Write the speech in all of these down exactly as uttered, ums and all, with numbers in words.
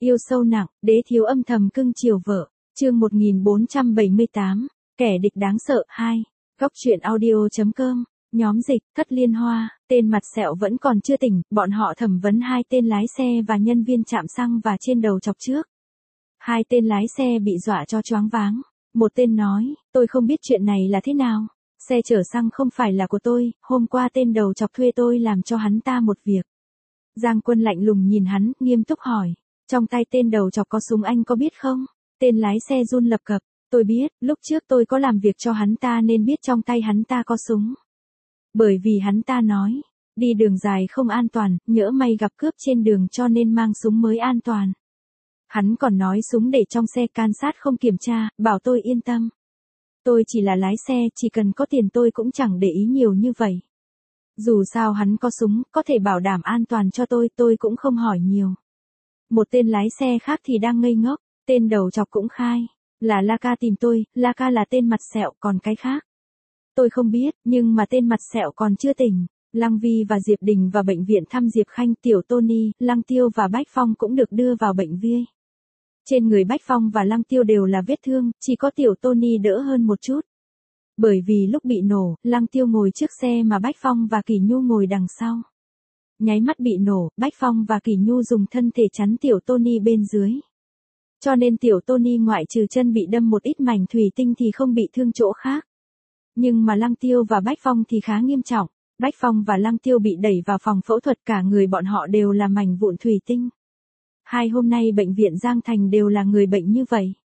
Yêu sâu nặng, đế thiếu âm thầm cưng chiều vợ. Chương một nghìn bốn trăm bảy mươi tám, kẻ địch đáng sợ hai. Góc truyện audio.com. Nhóm dịch, Thất Liên Hoa, tên mặt sẹo vẫn còn chưa tỉnh, bọn họ thẩm vấn hai tên lái xe và nhân viên trạm xăng và trên đầu chọc trước. Hai tên lái xe bị dọa cho choáng váng. Một tên nói, tôi không biết chuyện này là thế nào. Xe chở xăng không phải là của tôi, hôm qua tên đầu chọc thuê tôi làm cho hắn ta một việc. Giang Quân lạnh lùng nhìn hắn, nghiêm túc hỏi. Trong tay tên đầu chọc có súng anh có biết không? Tên lái xe run lập cập. Tôi biết, lúc trước tôi có làm việc cho hắn ta nên biết trong tay hắn ta có súng. Bởi vì hắn ta nói, đi đường dài không an toàn, nhỡ may gặp cướp trên đường cho nên mang súng mới an toàn. Hắn còn nói súng để trong xe can sát không kiểm tra, bảo tôi yên tâm. Tôi chỉ là lái xe, chỉ cần có tiền tôi cũng chẳng để ý nhiều như vậy. Dù sao hắn có súng, có thể bảo đảm an toàn cho tôi, tôi cũng không hỏi nhiều. Một tên lái xe khác thì đang ngây ngốc, tên đầu chọc cũng khai, là La Ca tìm tôi, La Ca là tên mặt sẹo, còn cái khác tôi không biết, nhưng mà tên mặt sẹo còn chưa tỉnh. Lăng Vi và Diệp Đình vào bệnh viện thăm Diệp Khanh, Tiểu Tony, Lăng Tiêu và Bách Phong cũng được đưa vào bệnh viện. Trên người Bách Phong và Lăng Tiêu đều là vết thương, chỉ có Tiểu Tony đỡ hơn một chút. Bởi vì lúc bị nổ, Lăng Tiêu ngồi trước xe mà Bách Phong và Kỳ Nhu ngồi đằng sau. Nháy mắt bị nổ, Bách Phong và Kỳ Nhu dùng thân thể chắn Tiểu Tony bên dưới. Cho nên Tiểu Tony ngoại trừ chân bị đâm một ít mảnh thủy tinh thì không bị thương chỗ khác. Nhưng mà Lăng Tiêu và Bách Phong thì khá nghiêm trọng. Bách Phong và Lăng Tiêu bị đẩy vào phòng phẫu thuật, cả người bọn họ đều là mảnh vụn thủy tinh. Hai hôm nay bệnh viện Giang Thành đều là người bệnh như vậy.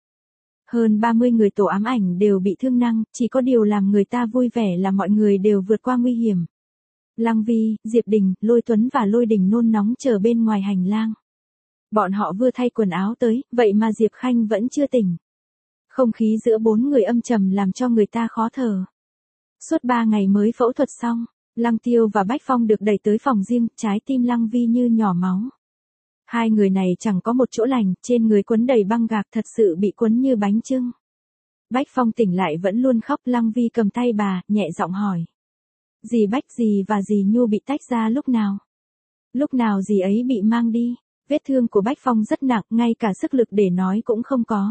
Hơn ba mươi người tổ ám ảnh đều bị thương nặng, chỉ có điều làm người ta vui vẻ là mọi người đều vượt qua nguy hiểm. Lăng Vi, Diệp Đình, Lôi Tuấn và Lôi Đình nôn nóng chờ bên ngoài hành lang. Bọn họ vừa thay quần áo tới, vậy mà Diệp Khanh vẫn chưa tỉnh. Không khí giữa bốn người âm trầm làm cho người ta khó thở. Suốt ba ngày mới phẫu thuật xong, Lăng Tiêu và Bách Phong được đẩy tới phòng riêng, trái tim Lăng Vi như nhỏ máu. Hai người này chẳng có một chỗ lành, trên người quấn đầy băng gạc, thật sự bị quấn như bánh chưng. Bách Phong tỉnh lại vẫn luôn khóc, Lăng Vi cầm tay bà, nhẹ giọng hỏi. Dì Bách dì và dì Nhu bị tách ra lúc nào? Lúc nào dì ấy bị mang đi? Vết thương của Bách Phong rất nặng, ngay cả sức lực để nói cũng không có.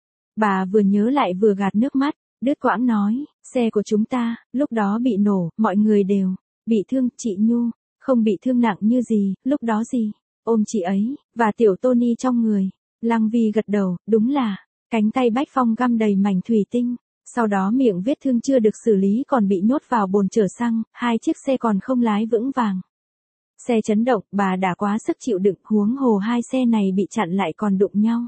Bà vừa nhớ lại vừa gạt nước mắt, đứt quãng nói, xe của chúng ta, lúc đó bị nổ, mọi người đều bị thương, chị Nhu không bị thương nặng như gì, lúc đó gì ôm chị ấy và Tiểu Tony trong người. Lăng Vi gật đầu, đúng là cánh tay Bách Phong găm đầy mảnh thủy tinh, sau đó miệng vết thương chưa được xử lý còn bị nhốt vào bồn chở xăng, hai chiếc xe còn không lái vững vàng. Xe chấn động, bà đã quá sức chịu đựng, huống hồ hai xe này bị chặn lại còn đụng nhau.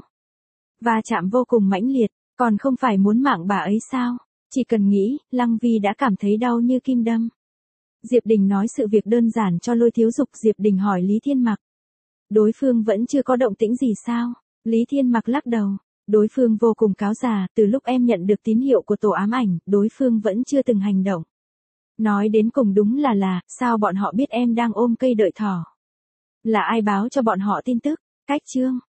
Va chạm vô cùng mãnh liệt, còn không phải muốn mạng bà ấy sao? Chỉ cần nghĩ, Lăng Vi đã cảm thấy đau như kim đâm. Diệp Đình nói sự việc đơn giản cho Lôi Thiếu Dục. Diệp Đình hỏi Lý Thiên Mặc. Đối phương vẫn chưa có động tĩnh gì sao? Lý Thiên Mặc lắc đầu. Đối phương vô cùng cáo già, từ lúc em nhận được tín hiệu của tổ ám ảnh, đối phương vẫn chưa từng hành động. Nói đến cùng đúng là là, sao bọn họ biết em đang ôm cây đợi thỏ? Là ai báo cho bọn họ tin tức? Cách chương.